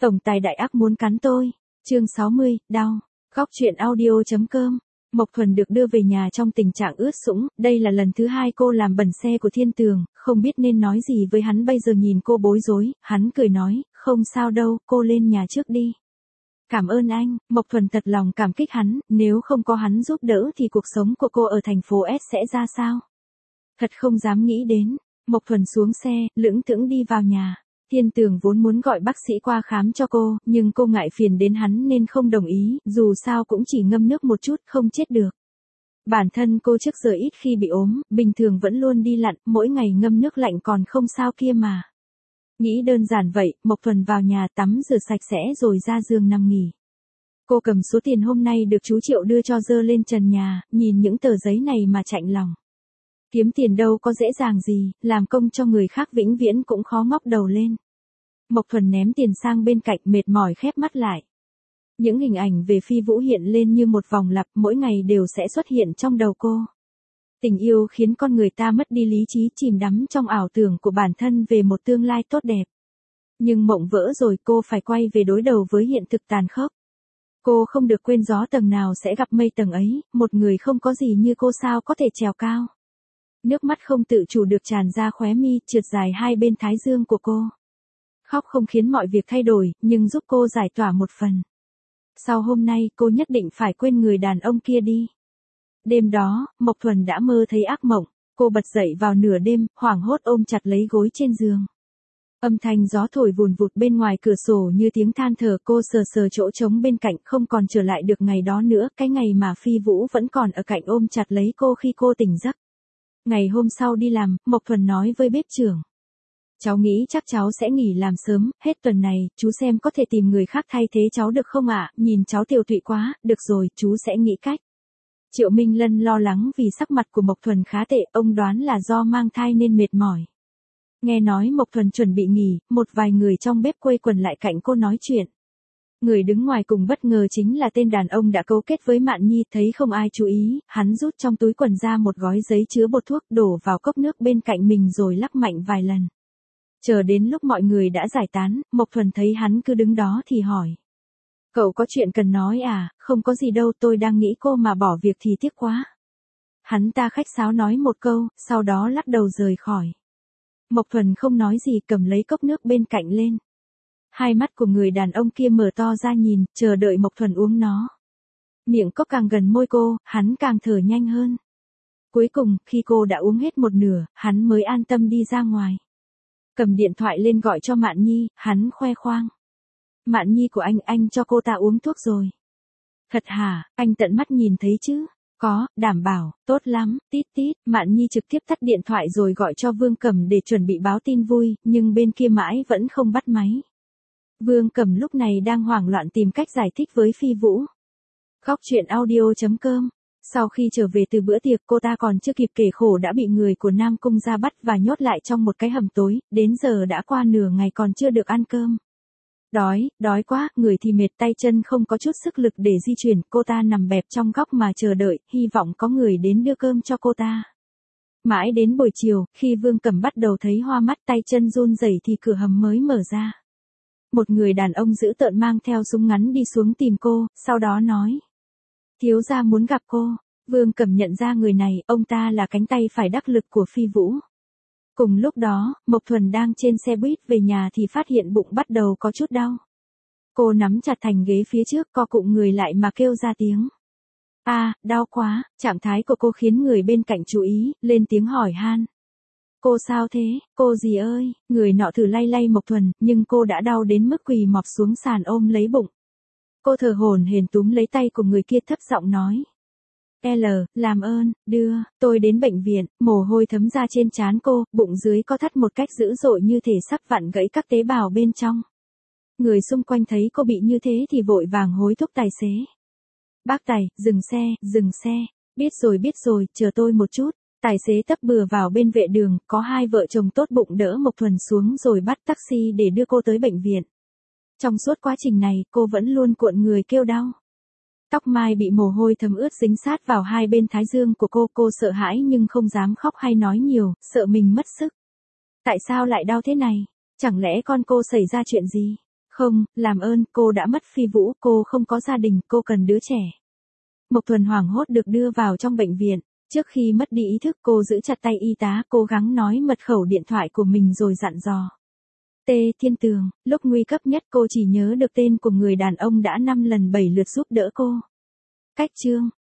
Tổng tài đại ác muốn cắn tôi. Chương 60, đau. Góc truyện audio.com. Mộc Thuần được đưa về nhà trong tình trạng ướt sũng, đây là lần thứ hai cô làm bẩn xe của Thiên Tường, không biết nên nói gì với hắn bây giờ nhìn cô bối rối, hắn cười nói, không sao đâu, cô lên nhà trước đi. Cảm ơn anh, Mộc Thuần thật lòng cảm kích hắn, nếu không có hắn giúp đỡ thì cuộc sống của cô ở thành phố S sẽ ra sao? Thật không dám nghĩ đến. Mộc Thuần xuống xe, lững thững đi vào nhà. Thiên Tường vốn muốn gọi bác sĩ qua khám cho cô, nhưng cô ngại phiền đến hắn nên không đồng ý, dù sao cũng chỉ ngâm nước một chút, không chết được. Bản thân cô trước giờ ít khi bị ốm, bình thường vẫn luôn đi lặn, mỗi ngày ngâm nước lạnh còn không sao kia mà. Nghĩ đơn giản vậy, Mộc Thuần vào nhà tắm rửa sạch sẽ rồi ra giường nằm nghỉ. Cô cầm số tiền hôm nay được chú Triệu đưa cho dơ lên trần nhà, nhìn những tờ giấy này mà chạnh lòng. Kiếm tiền đâu có dễ dàng gì, làm công cho người khác vĩnh viễn cũng khó ngóc đầu lên. Mộc Thuần ném tiền sang bên cạnh mệt mỏi khép mắt lại. Những hình ảnh về Phi Vũ hiện lên như một vòng lặp mỗi ngày đều sẽ xuất hiện trong đầu cô. Tình yêu khiến con người ta mất đi lý trí chìm đắm trong ảo tưởng của bản thân về một tương lai tốt đẹp. Nhưng mộng vỡ rồi cô phải quay về đối đầu với hiện thực tàn khốc. Cô không được quên gió tầng nào sẽ gặp mây tầng ấy, một người không có gì như cô sao có thể trèo cao. Nước mắt không tự chủ được tràn ra khóe mi, trượt dài hai bên thái dương của cô. Khóc không khiến mọi việc thay đổi, nhưng giúp cô giải tỏa một phần. Sau hôm nay, cô nhất định phải quên người đàn ông kia đi. Đêm đó, Mộc Thuần đã mơ thấy ác mộng. Cô bật dậy vào nửa đêm, hoảng hốt ôm chặt lấy gối trên giường. Âm thanh gió thổi vùn vụt bên ngoài cửa sổ như tiếng than thở, cô sờ sờ chỗ trống bên cạnh, không còn trở lại được ngày đó nữa, cái ngày mà Phi Vũ vẫn còn ở cạnh ôm chặt lấy cô khi cô tỉnh giấc. Ngày hôm sau đi làm, Mộc Thuần nói với bếp trưởng. Cháu nghĩ chắc cháu sẽ nghỉ làm sớm, hết tuần này, chú xem có thể tìm người khác thay thế cháu được không ạ? Nhìn cháu tiều tụy quá, được rồi, chú sẽ nghĩ cách. Triệu Minh Lân lo lắng vì sắc mặt của Mộc Thuần khá tệ, ông đoán là do mang thai nên mệt mỏi. Nghe nói Mộc Thuần chuẩn bị nghỉ, một vài người trong bếp quây quần lại cạnh cô nói chuyện. Người đứng ngoài cùng bất ngờ chính là tên đàn ông đã cấu kết với Mạn Nhi, thấy không ai chú ý, hắn rút trong túi quần ra một gói giấy chứa bột thuốc đổ vào cốc nước bên cạnh mình rồi lắc mạnh vài lần. Chờ đến lúc mọi người đã giải tán, Mộc Thuần thấy hắn cứ đứng đó thì hỏi. Cậu có chuyện cần nói à? Không có gì đâu, tôi đang nghĩ cô mà bỏ việc thì tiếc quá. Hắn ta khách sáo nói một câu, sau đó lắc đầu rời khỏi. Mộc Thuần không nói gì, cầm lấy cốc nước bên cạnh lên. Hai mắt của người đàn ông kia mở to ra nhìn, chờ đợi Mộc Thuần uống nó. Miệng cốc càng gần môi cô, hắn càng thở nhanh hơn. Cuối cùng, khi cô đã uống hết một nửa, hắn mới an tâm đi ra ngoài. Cầm điện thoại lên gọi cho Mạn Nhi, hắn khoe khoang. Mạn Nhi của anh cho cô ta uống thuốc rồi. Thật hả, anh tận mắt nhìn thấy chứ? Có, đảm bảo, tốt lắm, tít tít. Mạn Nhi trực tiếp tắt điện thoại rồi gọi cho Vương Cẩm để chuẩn bị báo tin vui, nhưng bên kia mãi vẫn không bắt máy. Vương Cẩm lúc này đang hoảng loạn tìm cách giải thích với Phi Vũ. Góc truyện audio.com. Sau khi trở về từ bữa tiệc, cô ta còn chưa kịp kể khổ đã bị người của Nam Cung ra bắt và nhốt lại trong một cái hầm tối, đến giờ đã qua nửa ngày còn chưa được ăn cơm. Đói quá, người thì mệt, tay chân không có chút sức lực để di chuyển, cô ta nằm bẹp trong góc mà chờ đợi, hy vọng có người đến đưa cơm cho cô ta. Mãi đến buổi chiều, khi Vương Cẩm bắt đầu thấy hoa mắt, tay chân run rẩy thì cửa hầm mới mở ra. Một người đàn ông dữ tợn mang theo súng ngắn đi xuống tìm cô, sau đó nói. Thiếu gia muốn gặp cô. Vương Cẩm nhận ra người này, ông ta là cánh tay phải đắc lực của Phi Vũ. Cùng lúc đó, Mộc Thuần đang trên xe buýt về nhà thì phát hiện bụng bắt đầu có chút đau. Cô nắm chặt thành ghế phía trước, co cụm người lại mà kêu ra tiếng. Đau quá, trạng thái của cô khiến người bên cạnh chú ý, lên tiếng hỏi han. Cô sao thế, cô gì ơi, người nọ thử lay lay Mộc Thuần, nhưng cô đã đau đến mức quỳ mọp xuống sàn ôm lấy bụng. Cô thở hổn hển túm lấy tay của người kia thấp giọng nói. Làm ơn, đưa tôi đến bệnh viện. Mồ hôi thấm ra trên trán cô, bụng dưới co thắt một cách dữ dội như thể sắp vặn gãy các tế bào bên trong. Người xung quanh thấy cô bị như thế thì vội vàng hối thúc tài xế. Bác tài, dừng xe. Biết rồi, chờ tôi một chút. Tài xế tấp bừa vào bên vệ đường, có hai vợ chồng tốt bụng đỡ Mộc Thuần xuống rồi bắt taxi để đưa cô tới bệnh viện. Trong suốt quá trình này, cô vẫn luôn cuộn người kêu đau. Tóc mai bị mồ hôi thấm ướt dính sát vào hai bên thái dương của cô sợ hãi nhưng không dám khóc hay nói nhiều, sợ mình mất sức. Tại sao lại đau thế này? Chẳng lẽ con cô xảy ra chuyện gì? Không, làm ơn, cô đã mất Phi Vũ, cô không có gia đình, cô cần đứa trẻ. Mộc Thuần hoảng hốt được đưa vào trong bệnh viện. Trước khi mất đi ý thức cô giữ chặt tay y tá, cố gắng nói mật khẩu điện thoại của mình rồi dặn dò. Thiên Tường, lúc nguy cấp nhất cô chỉ nhớ được tên của người đàn ông đã 5 lần 7 lượt giúp đỡ cô. Cách chương